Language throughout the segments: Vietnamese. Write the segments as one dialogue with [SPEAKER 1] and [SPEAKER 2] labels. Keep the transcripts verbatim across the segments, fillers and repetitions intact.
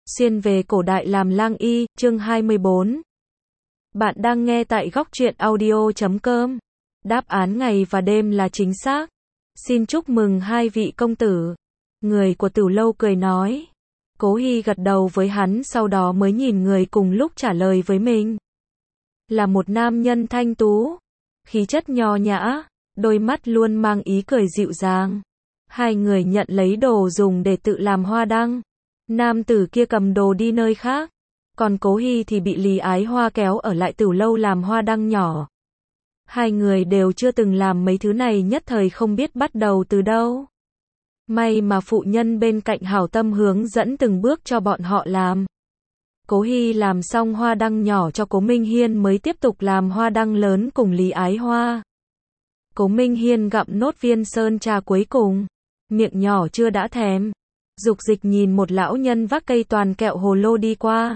[SPEAKER 1] Xuyên về cổ đại làm lang y, chương hai mươi bốn. Bạn đang nghe tại góc truyện audio chấm com. Đáp án ngày và đêm là chính xác. Xin chúc mừng hai vị công tử. Người của Tửu Lâu cười nói. Cố Hi gật đầu với hắn, sau đó mới nhìn người cùng lúc trả lời với mình. Là một nam nhân thanh tú, khí chất nho nhã, đôi mắt luôn mang ý cười dịu dàng. Hai người nhận lấy đồ dùng để tự làm hoa đăng. Nam tử kia cầm đồ đi nơi khác, còn Cố Hi thì bị Lý Ái Hoa kéo ở lại Tửu Lâu làm hoa đăng nhỏ. Hai người đều chưa từng làm mấy thứ này, nhất thời không biết bắt đầu từ đâu. May mà phụ nhân bên cạnh hảo tâm hướng dẫn từng bước cho bọn họ làm. Cố Hi làm xong hoa đăng nhỏ cho Cố Minh Hiên mới tiếp tục làm hoa đăng lớn cùng Lý Ái Hoa. Cố Minh Hiên gặm nốt viên sơn trà cuối cùng, miệng nhỏ chưa đã thèm. Dục Dịch nhìn một lão nhân vác cây toàn kẹo hồ lô đi qua.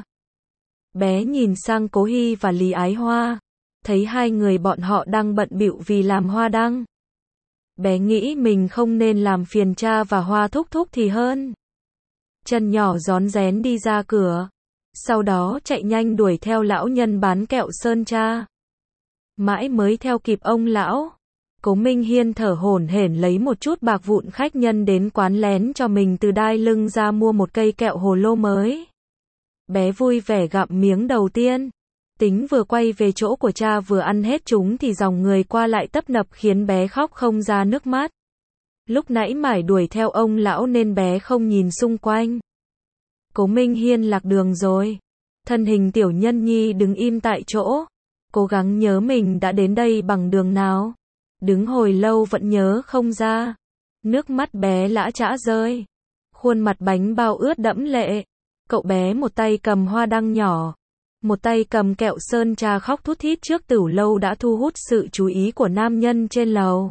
[SPEAKER 1] Bé nhìn sang Cố Hi và Lý Ái Hoa, thấy hai người bọn họ đang bận bịu vì làm hoa đăng. Bé nghĩ mình không nên làm phiền cha và Hoa thúc thúc thì hơn. Chân nhỏ rón rén đi ra cửa, sau đó chạy nhanh đuổi theo lão nhân bán kẹo sơn tra. Mãi mới theo kịp ông lão. Cố Minh Hiên thở hổn hển lấy một chút bạc vụn khách nhân đến quán lén cho mình từ đai lưng ra mua một cây kẹo hồ lô mới. Bé vui vẻ gặm miếng đầu tiên. Tính vừa quay về chỗ của cha vừa ăn hết chúng thì dòng người qua lại tấp nập khiến bé khóc không ra nước mắt. Lúc nãy mải đuổi theo ông lão nên bé không nhìn xung quanh. Cố Minh Hiên lạc đường rồi. Thân hình tiểu nhân nhi đứng im tại chỗ, cố gắng nhớ mình đã đến đây bằng đường nào. Đứng hồi lâu vẫn nhớ không ra. Nước mắt bé lã chã rơi. Khuôn mặt bánh bao ướt đẫm lệ. Cậu bé một tay cầm hoa đăng nhỏ, một tay cầm kẹo sơn trà khóc thút thít trước Tửu Lâu đã thu hút sự chú ý của nam nhân trên lầu.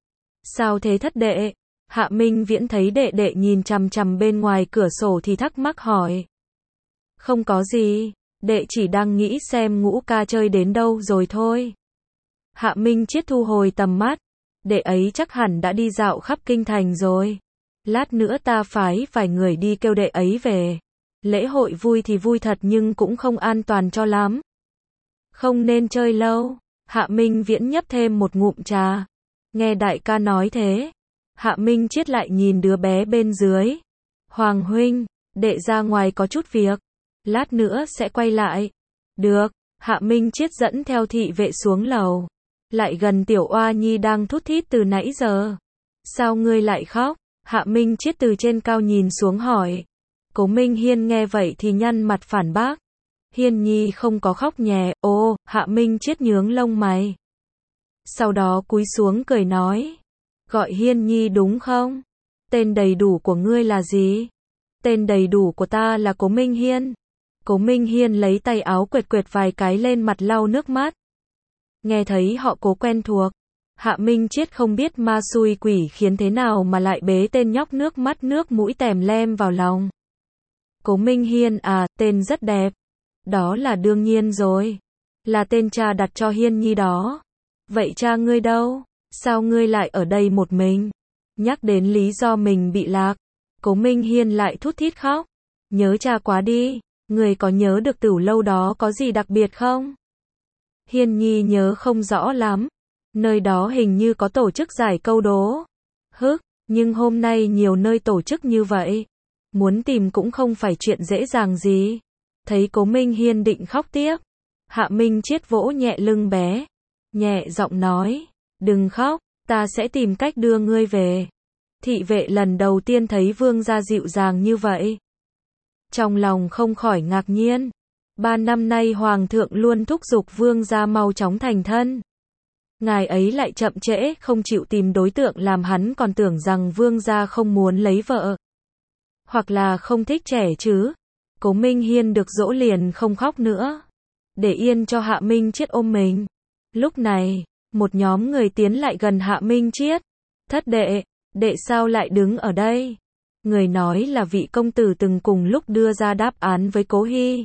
[SPEAKER 1] Sao thế thất đệ? Hạ Minh Viễn thấy đệ đệ nhìn chằm chằm bên ngoài cửa sổ thì thắc mắc hỏi. Không có gì, đệ chỉ đang nghĩ xem Ngũ ca chơi đến đâu rồi thôi. Hạ Minh Chiết thu hồi tầm mắt. Đệ ấy chắc hẳn đã đi dạo khắp kinh thành rồi. Lát nữa ta phái vài người đi kêu đệ ấy về. Lễ hội vui thì vui thật nhưng cũng không an toàn cho lắm. Không nên chơi lâu. Hạ Minh Viễn nhấp thêm một ngụm trà. Nghe đại ca nói thế. Hạ Minh Chiết lại nhìn đứa bé bên dưới. Hoàng huynh, đệ ra ngoài có chút việc. Lát nữa sẽ quay lại. Được. Hạ Minh Chiết dẫn theo thị vệ xuống lầu. Lại gần tiểu oa nhi đang thút thít từ nãy giờ. Sao ngươi lại khóc? Hạ Minh Chiết từ trên cao nhìn xuống hỏi. Cố Minh Hiên nghe vậy thì nhăn mặt phản bác. Hiên nhi không có khóc nhè. Ô, Hạ Minh Chiết nhướng lông mày. Sau đó cúi xuống cười nói. Gọi Hiên nhi đúng không? Tên đầy đủ của ngươi là gì? Tên đầy đủ của ta là Cố Minh Hiên. Cố Minh Hiên lấy tay áo quệt quệt vài cái lên mặt lau nước mắt. Nghe thấy họ Cố quen thuộc. Hạ Minh Chiết không biết ma xui quỷ khiến thế nào mà lại bế tên nhóc nước mắt nước mũi tèm lem vào lòng. Cố Minh Hiên à, tên rất đẹp. Đó là đương nhiên rồi. Là tên cha đặt cho Hiên nhi đó. Vậy cha ngươi đâu? Sao ngươi lại ở đây một mình? Nhắc đến lý do mình bị lạc, Cố Minh Hiên lại thút thít khóc. Nhớ cha quá đi. Ngươi có nhớ được Tửu Lâu đó có gì đặc biệt không? Hiên nhi nhớ không rõ lắm. Nơi đó hình như có tổ chức giải câu đố. Hức, nhưng hôm nay nhiều nơi tổ chức như vậy. Muốn tìm cũng không phải chuyện dễ dàng gì. Thấy Cố Minh Hiên định khóc tiếp. Hạ Minh Chiết vỗ nhẹ lưng bé. Nhẹ giọng nói. Đừng khóc, ta sẽ tìm cách đưa ngươi về. Thị vệ lần đầu tiên thấy vương gia dịu dàng như vậy. Trong lòng không khỏi ngạc nhiên. Ba năm nay hoàng thượng luôn thúc giục vương gia mau chóng thành thân. Ngài ấy lại chậm trễ không chịu tìm đối tượng làm hắn còn tưởng rằng vương gia không muốn lấy vợ. Hoặc là không thích trẻ chứ. Cố Minh Hiên được dỗ liền không khóc nữa. Để yên cho Hạ Minh Chiết ôm mình. Lúc này, một nhóm người tiến lại gần Hạ Minh Chiết. Thất đệ, đệ sao lại đứng ở đây? Người nói là vị công tử từng cùng lúc đưa ra đáp án với Cố Hi.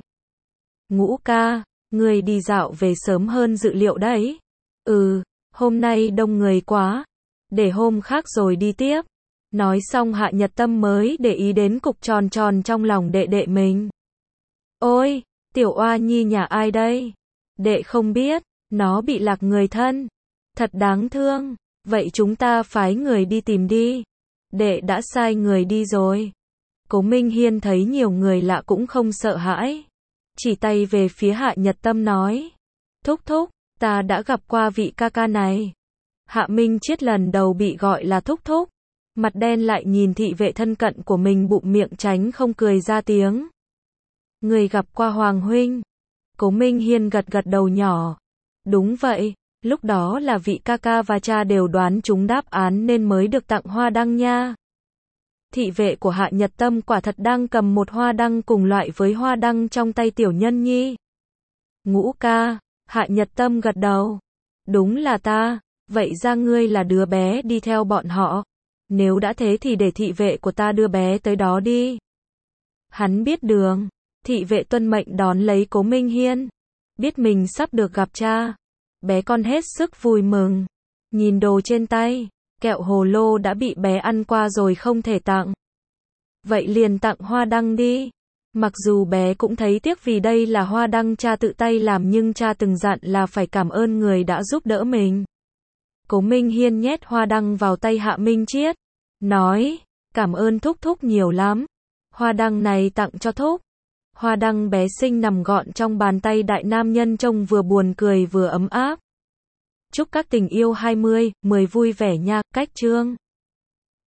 [SPEAKER 1] Ngũ ca, người đi dạo về sớm hơn dự liệu đấy. Ừ, hôm nay đông người quá. Để hôm khác rồi đi tiếp. Nói xong Hạ Nhật Tâm mới để ý đến cục tròn tròn trong lòng đệ đệ mình. Ôi, tiểu oa nhi nhà ai đây? Đệ không biết, nó bị lạc người thân. Thật đáng thương, vậy chúng ta phái người đi tìm đi. Đệ đã sai người đi rồi. Cố Minh Hiên thấy nhiều người lạ cũng không sợ hãi. Chỉ tay về phía Hạ Nhật Tâm nói. Thúc thúc, ta đã gặp qua vị ca ca này. Hạ Minh Chiết lần đầu bị gọi là thúc thúc. Mặt đen lại nhìn thị vệ thân cận của mình bụng miệng tránh không cười ra tiếng. Người gặp qua Hoàng huynh. Cố Minh Hiên gật gật đầu nhỏ. Đúng vậy, lúc đó là vị ca ca và cha đều đoán chúng đáp án nên mới được tặng hoa đăng nha. Thị vệ của Hạ Nhật Tâm quả thật đang cầm một hoa đăng cùng loại với hoa đăng trong tay tiểu nhân nhi. Ngũ ca, Hạ Nhật Tâm gật đầu. Đúng là ta, vậy ra ngươi là đứa bé đi theo bọn họ. Nếu đã thế thì để thị vệ của ta đưa bé tới đó đi. Hắn biết đường. Thị vệ tuân mệnh đón lấy Cố Minh Hiên. Biết mình sắp được gặp cha. Bé con hết sức vui mừng. Nhìn đồ trên tay. Kẹo hồ lô đã bị bé ăn qua rồi không thể tặng. Vậy liền tặng hoa đăng đi. Mặc dù bé cũng thấy tiếc vì đây là hoa đăng cha tự tay làm nhưng cha từng dặn là phải cảm ơn người đã giúp đỡ mình. Cố Minh Hiên nhét hoa đăng vào tay Hạ Minh Chiết. Nói, cảm ơn thúc thúc nhiều lắm. Hoa đăng này tặng cho thúc. Hoa đăng bé xinh nằm gọn trong bàn tay đại nam nhân trông vừa buồn cười vừa ấm áp. Chúc các tình yêu hai mươi, mười vui vẻ nha, cách chương.